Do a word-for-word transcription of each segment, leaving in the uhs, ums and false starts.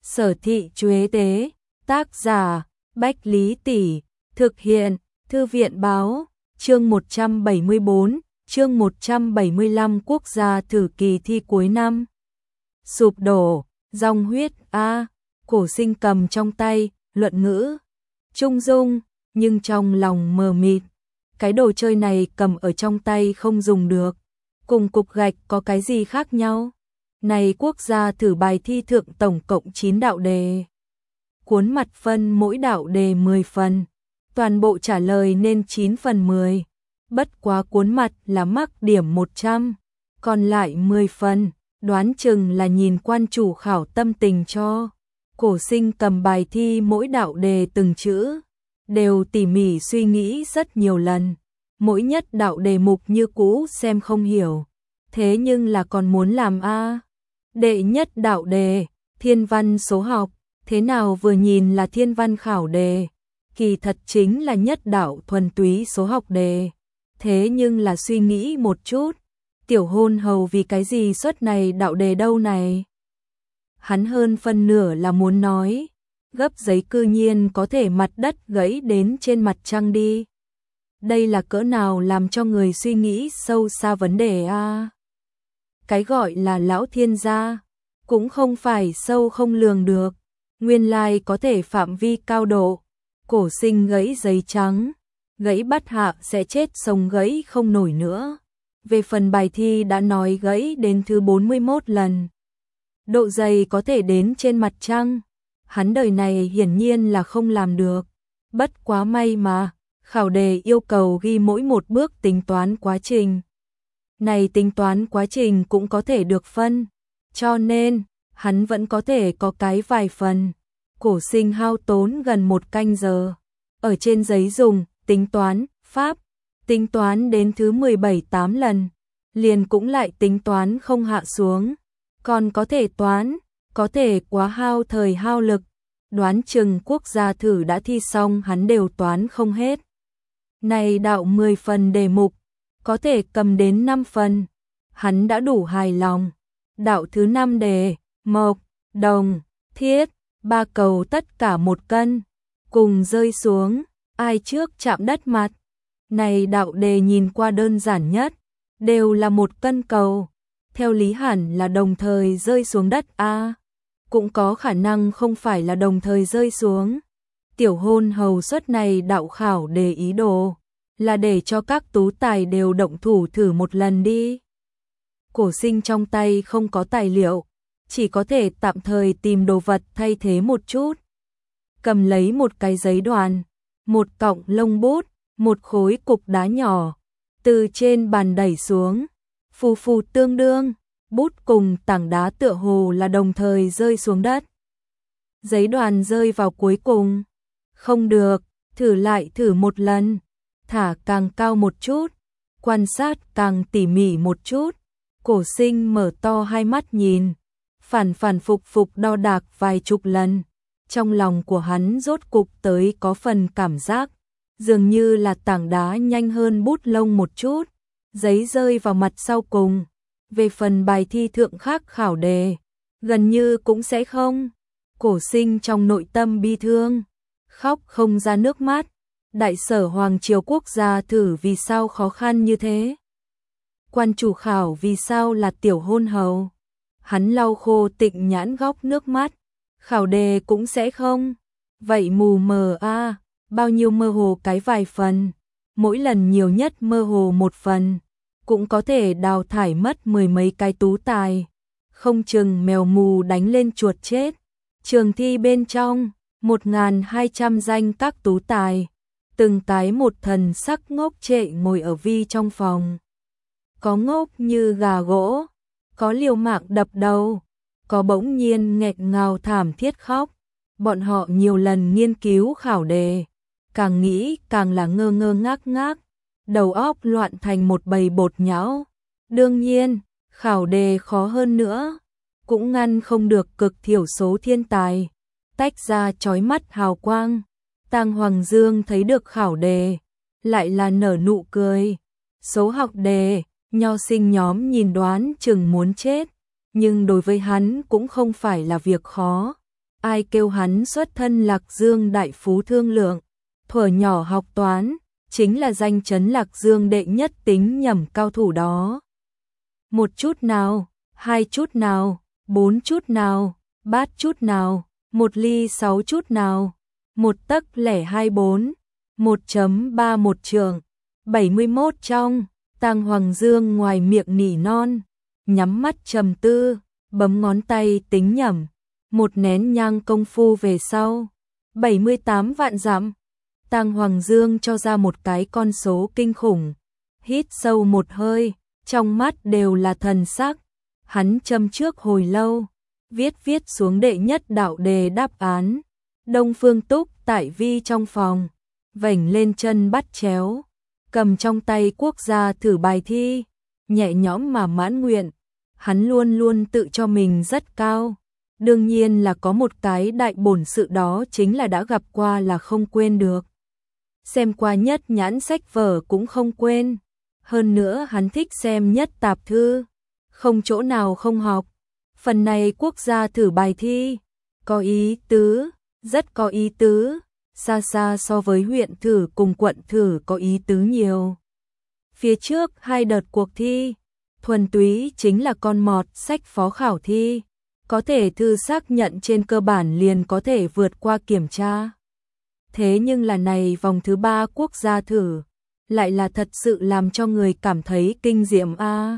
Sở Thị Chuế Tế, tác giả Bách Lý Tỷ, thực hiện Thư viện Báo, chương một trăm bảy mươi bốn, chương một trăm bảy mươi lăm quốc gia thử kỳ thi cuối năm. Sụp đổ, dòng huyết a, Cổ Sinh cầm trong tay, luận ngữ trung dung, nhưng trong lòng mờ mịt. Cái đồ chơi này cầm ở trong tay không dùng được, cùng cục gạch có cái gì khác nhau? Này quốc gia thử bài thi thượng tổng cộng chín đạo đề. Cuốn mặt phân mỗi đạo đề mười phần, toàn bộ trả lời nên chín phần mười. Bất quá cuốn mặt là mắc điểm một trăm, còn lại mười phần, đoán chừng là nhìn quan chủ khảo tâm tình cho. Cổ Sinh cầm bài thi mỗi đạo đề từng chữ, đều tỉ mỉ suy nghĩ rất nhiều lần. Mỗi nhất đạo đề mục như cũ xem không hiểu, thế nhưng là còn muốn làm a. Đệ nhất đạo đề, thiên văn số học, thế nào vừa nhìn là thiên văn khảo đề, kỳ thật chính là nhất đạo thuần túy số học đề. Thế nhưng là suy nghĩ một chút, tiểu hôn hầu vì cái gì suất này đạo đề đâu này? Hắn hơn phân nửa là muốn nói, gấp giấy cư nhiên có thể mặt đất gãy đến trên mặt trăng đi. Đây là cỡ nào làm cho người suy nghĩ sâu xa vấn đề a. Cái gọi là lão thiên gia, cũng không phải sâu không lường được, nguyên lai có thể phạm vi cao độ. Cổ Sinh gãy giấy trắng, gãy bắt hạ sẽ chết sống gãy không nổi nữa. Về phần bài thi đã nói gãy đến thứ bốn mươi mốt lần. Độ dày có thể đến trên mặt trăng, hắn đời này hiển nhiên là không làm được. Bất quá may mà, khảo đề yêu cầu ghi mỗi một bước tính toán quá trình. Này tính toán quá trình cũng có thể được phân, cho nên, hắn vẫn có thể có cái vài phần. Cổ Sinh hao tốn gần một canh giờ, ở trên giấy dùng, tính toán, pháp, tính toán đến thứ mười bảy tám lần, liền cũng lại tính toán không hạ xuống. Còn có thể toán, có thể quá hao thời hao lực, đoán chừng quốc gia thử đã thi xong hắn đều toán không hết. Này đạo mười phần đề mục, có thể cầm đến năm phần, hắn đã đủ hài lòng. Đạo thứ năm đề, mộc, đồng, thiết, ba cầu tất cả một cân, cùng rơi xuống, ai trước chạm đất mặt. Này đạo đề nhìn qua đơn giản nhất, đều là một cân cầu, theo lý hẳn là đồng thời rơi xuống đất a, cũng có khả năng không phải là đồng thời rơi xuống. Tiểu hôn hầu suất này đạo khảo đề ý đồ, là để cho các tú tài đều động thủ thử một lần đi. Cổ Sinh trong tay không có tài liệu, chỉ có thể tạm thời tìm đồ vật thay thế một chút. Cầm lấy một cái giấy đoàn, một cọng lông bút, một khối cục đá nhỏ, từ trên bàn đẩy xuống, phù phù tương đương, bút cùng tảng đá tựa hồ là đồng thời rơi xuống đất. Giấy đoàn rơi vào cuối cùng, không được, thử lại thử một lần, thả càng cao một chút, quan sát càng tỉ mỉ một chút. Cổ Sinh mở to hai mắt nhìn, phản phản phục phục đo đạc vài chục lần, trong lòng của hắn rốt cục tới có phần cảm giác, dường như là tảng đá nhanh hơn bút lông một chút, giấy rơi vào mặt sau cùng. Về phần bài thi thượng khác khảo đề, gần như cũng sẽ không. Cổ Sinh trong nội tâm bi thương, khóc không ra nước mắt. Đại sở Hoàng Triều quốc gia thử vì sao khó khăn như thế? Quan chủ khảo vì sao là tiểu hôn hầu? Hắn lau khô tịnh nhãn góc nước mắt. Khảo đề cũng sẽ không. Vậy mù mờ a, à, bao nhiêu mơ hồ cái vài phần, mỗi lần nhiều nhất mơ hồ một phần, cũng có thể đào thải mất mười mấy cái tú tài. Không chừng mèo mù đánh lên chuột chết. Trường thi bên trong, một nghìn hai trăm danh các tú tài, từng cái một thần sắc ngốc trệ ngồi ở vi trong phòng. Có ngốc như gà gỗ, có liều mạng đập đầu, có bỗng nhiên nghẹt ngào thảm thiết khóc. Bọn họ nhiều lần nghiên cứu khảo đề, càng nghĩ càng là ngơ ngơ ngác ngác, đầu óc loạn thành một bầy bột nhão. Đương nhiên, khảo đề khó hơn nữa, cũng ngăn không được cực thiểu số thiên tài tách ra chói mắt hào quang. Tang Hoàng Dương thấy được khảo đề, lại là nở nụ cười. Số học đề, nho sinh nhóm nhìn đoán chừng muốn chết, nhưng đối với hắn cũng không phải là việc khó. ai kêu hắn xuất thân Lạc Dương đại phú thương lượng, thuở nhỏ học toán, chính là danh chấn Lạc Dương đệ nhất tính nhẩm cao thủ đó. Một chút nào, hai chút nào, bốn chút nào, bát chút nào, một ly sáu chút nào, một tấc lẻ hai bốn, một chấm ba một trường, bảy mươi mốt trong. Tang Hoàng Dương ngoài miệng nỉ non, nhắm mắt trầm tư, bấm ngón tay tính nhẩm, một nén nhang công phu về sau, bảy mươi tám vạn dặm. Tang Hoàng Dương cho ra một cái con số kinh khủng, hít sâu một hơi, trong mắt đều là thần sắc, hắn châm trước hồi lâu, viết viết xuống đệ nhất đạo đề đáp án. Đông Phương Túc tại vi trong phòng, vểnh lên chân bắt chéo, cầm trong tay quốc gia thử bài thi, nhẹ nhõm mà mãn nguyện. Hắn luôn luôn tự cho mình rất cao, đương nhiên là có một cái đại bổn sự, đó chính là đã gặp qua là không quên được. Xem qua nhất nhãn sách vở cũng không quên, hơn nữa hắn thích xem nhất tạp thư, không chỗ nào không học. Phần này quốc gia thử bài thi, có ý tứ, rất có ý tứ, xa xa so với huyện thử cùng quận thử có ý tứ nhiều. Phía trước hai đợt cuộc thi, thuần túy chính là con mọt sách phó khảo thi, có thể thư xác nhận trên cơ bản liền có thể vượt qua kiểm tra. Thế nhưng là này vòng thứ ba quốc gia thử, lại là thật sự làm cho người cảm thấy kinh diệm a. À.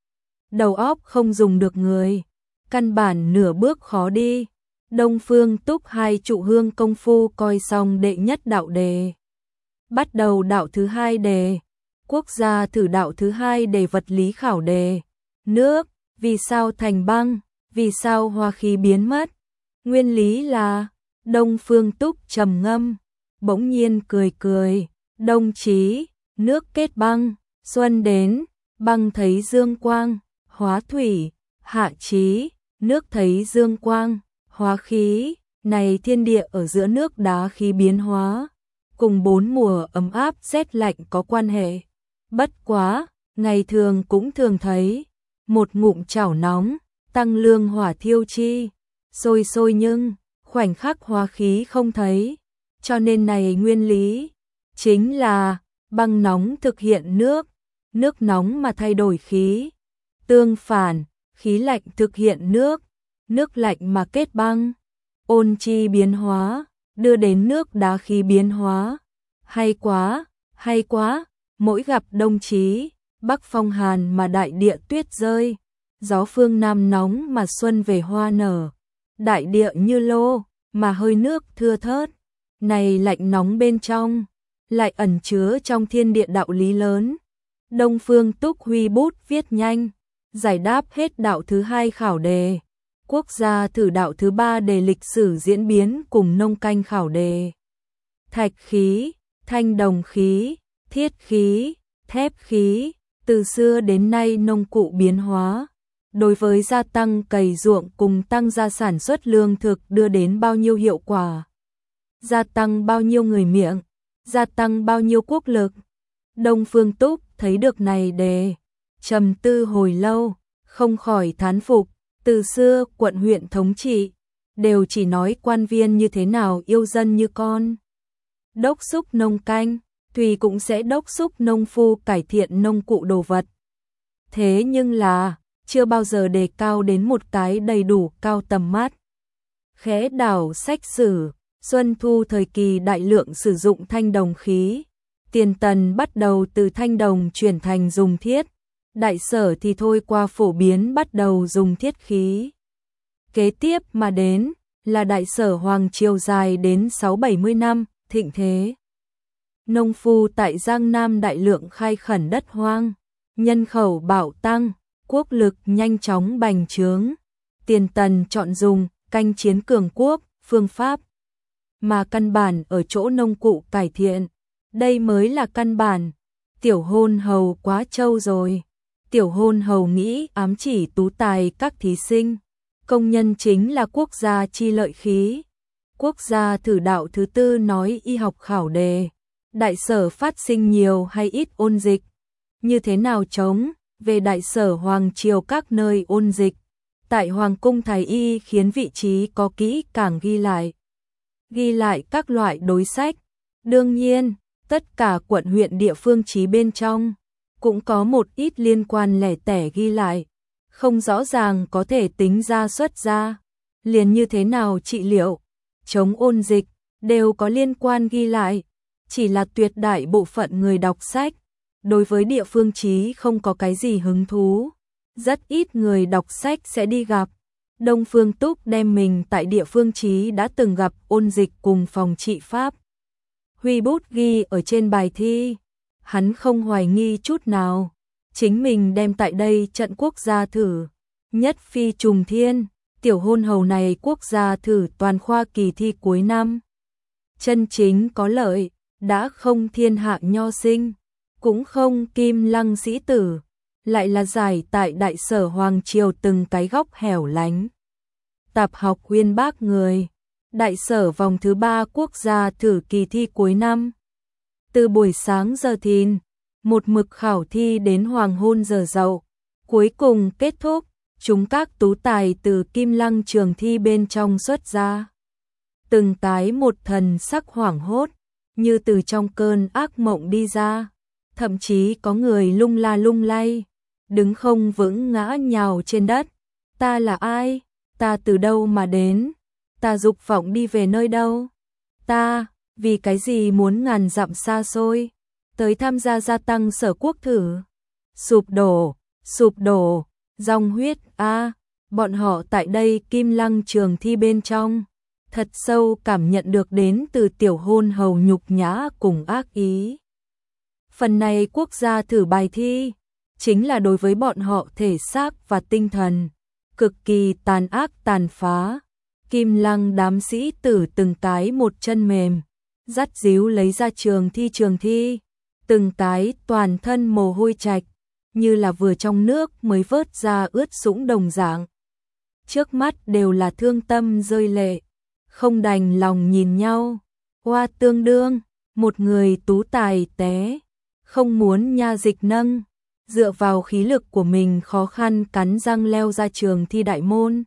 Đầu óc không dùng được người, căn bản nửa bước khó đi. Đông Phương Túc hai trụ hương công phu coi xong đệ nhất đạo đề. Bắt đầu đạo thứ hai đề, quốc gia thử đạo thứ hai đề vật lý khảo đề. Nước, vì sao thành băng, vì sao hoa khí biến mất? Nguyên lý là, Đông Phương Túc trầm ngâm, bỗng nhiên cười cười, đông chí, nước kết băng, xuân đến, băng thấy dương quang, hóa thủy, hạ chí, nước thấy dương quang, hóa khí, này thiên địa ở giữa nước đá khí biến hóa, cùng bốn mùa ấm áp rét lạnh có quan hệ. Bất quá, ngày thường cũng thường thấy, một ngụm chảo nóng, tăng lương hỏa thiêu chi, sôi sôi nhưng, khoảnh khắc hóa khí không thấy, cho nên này nguyên lý, chính là, băng nóng thực hiện nước, nước nóng mà thay đổi khí, tương phản, khí lạnh thực hiện nước, nước lạnh mà kết băng, ôn chi biến hóa, đưa đến nước đá khí biến hóa. Hay quá, hay quá, mỗi gặp đông chí, bắc phong hàn mà đại địa tuyết rơi, gió phương nam nóng mà xuân về hoa nở, đại địa như lô, mà hơi nước thưa thớt, này lạnh nóng bên trong, lại ẩn chứa trong thiên địa đạo lý lớn. Đông Phương Túc huy bút viết nhanh, giải đáp hết đạo thứ hai khảo đề, quốc gia thử đạo thứ ba đề lịch sử diễn biến cùng nông canh khảo đề. Thạch khí, thanh đồng khí, thiết khí, thép khí, từ xưa đến nay nông cụ biến hóa, đối với gia tăng cày ruộng cùng tăng gia sản xuất lương thực đưa đến bao nhiêu hiệu quả, gia tăng bao nhiêu người miệng, gia tăng bao nhiêu quốc lực. Đông Phương Túc thấy được này đề, trầm tư hồi lâu, không khỏi thán phục, từ xưa quận huyện thống trị, đều chỉ nói quan viên như thế nào yêu dân như con. Đốc xúc nông canh, tùy cũng sẽ đốc xúc nông phu cải thiện nông cụ đồ vật. Thế nhưng là, chưa bao giờ đề cao đến một cái đầy đủ cao tầm mắt. Khẽ đảo sách sử, Xuân Thu thời kỳ đại lượng sử dụng thanh đồng khí, tiền tần bắt đầu từ thanh đồng chuyển thành dùng thiết, đại sở thì thôi qua phổ biến bắt đầu dùng thiết khí. Kế tiếp mà đến là đại sở hoàng triều dài đến sáu bảy mươi năm, thịnh thế. Nông phu tại Giang Nam đại lượng khai khẩn đất hoang, nhân khẩu bạo tăng, quốc lực nhanh chóng bành trướng. Tiền tần chọn dùng canh chiến cường quốc, phương pháp mà căn bản ở chỗ nông cụ cải thiện, đây mới là căn bản. Tiểu hôn hầu quá trâu rồi. Tiểu hôn hầu nghĩ ám chỉ tú tài các thí sinh, công nhân chính là quốc gia chi lợi khí. Quốc gia thử đạo thứ tư nói y học khảo đề, đại sở phát sinh nhiều hay ít ôn dịch, như thế nào chống, về đại sở hoàng triều các nơi ôn dịch, Tại Hoàng cung Thái Y khiến vị trí có kỹ càng ghi lại. Ghi lại các loại đối sách. Đương nhiên, tất cả quận huyện địa phương chí bên trong cũng có một ít liên quan lẻ tẻ ghi lại, không rõ ràng có thể tính ra xuất ra, liền như thế nào trị liệu, chống ôn dịch, đều có liên quan ghi lại, chỉ là tuyệt đại bộ phận người đọc sách, đối với địa phương chí không có cái gì hứng thú, rất ít người đọc sách sẽ đi gặp. Đông Phương Túc đem mình tại địa phương chí đã từng gặp ôn dịch cùng phòng trị pháp. Huy bút ghi ở trên bài thi, hắn không hoài nghi chút nào, chính mình đem tại đây trận quốc gia thử, nhất phi trùng thiên, tiểu hôn hầu này quốc gia thử toàn khoa kỳ thi cuối năm. Chân chính có lợi, đã không thiên hạ nho sinh, cũng không kim lăng sĩ tử, lại là giải tại đại sở Hoàng Triều từng cái góc hẻo lánh. Tạp học uyên bác người, đại sở vòng thứ ba quốc gia thử kỳ thi cuối năm. Từ buổi sáng giờ thìn, một mực khảo thi đến hoàng hôn giờ dậu, cuối cùng kết thúc, chúng các tú tài từ kim lăng trường thi bên trong xuất ra. Từng cái một thần sắc hoảng hốt, như từ trong cơn ác mộng đi ra, thậm chí có người lung la lung lay, đứng không vững ngã nhào trên đất. Ta là ai? Ta từ đâu mà đến? Ta dục vọng đi về nơi đâu? Ta, vì cái gì muốn ngàn dặm xa xôi, tới tham gia gia tăng sở quốc thử? Sụp đổ, sụp đổ, dòng huyết a, bọn họ tại đây kim lăng trường thi bên trong, thật sâu cảm nhận được đến từ tiểu hôn hầu nhục nhã cùng ác ý. Phần này quốc gia thử bài thi, chính là đối với bọn họ thể xác và tinh thần, cực kỳ tàn ác tàn phá. Kim lăng đám sĩ tử từng cái một chân mềm, dắt díu lấy ra trường thi trường thi, từng cái toàn thân mồ hôi chạch, như là vừa trong nước mới vớt ra ướt sũng đồng dạng. Trước mắt đều là thương tâm rơi lệ, không đành lòng nhìn nhau. Hoa tương đương, một người tú tài té, không muốn nha dịch nâng, dựa vào khí lực của mình khó khăn cắn răng leo ra trường thi đại môn.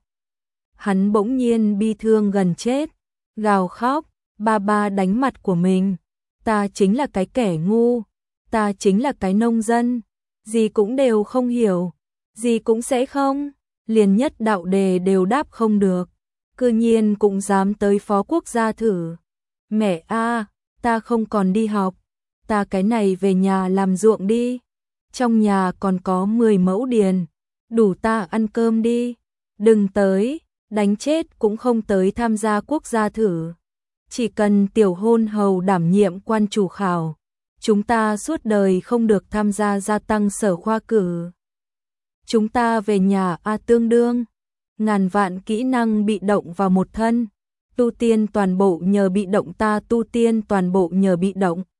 Hắn bỗng nhiên bi thương gần chết, gào khóc, ba ba đánh mặt của mình, ta chính là cái kẻ ngu, ta chính là cái nông dân, gì cũng đều không hiểu, gì cũng sẽ không, liền nhất đạo đề đều đáp không được, cư nhiên cũng dám tới phó quốc gia thử. Mẹ a, ta không còn đi học, ta cái này về nhà làm ruộng đi, trong nhà còn có mười mẫu điền, đủ ta ăn cơm đi, đừng tới, đánh chết cũng không tới tham gia quốc gia thử. Chỉ cần tiểu hôn hầu đảm nhiệm quan chủ khảo, chúng ta suốt đời không được tham gia gia tăng sở khoa cử. Chúng ta về nhà a tương đương, ngàn vạn kỹ năng bị động vào một thân, tu tiên toàn bộ nhờ bị động, ta tu tiên toàn bộ nhờ bị động.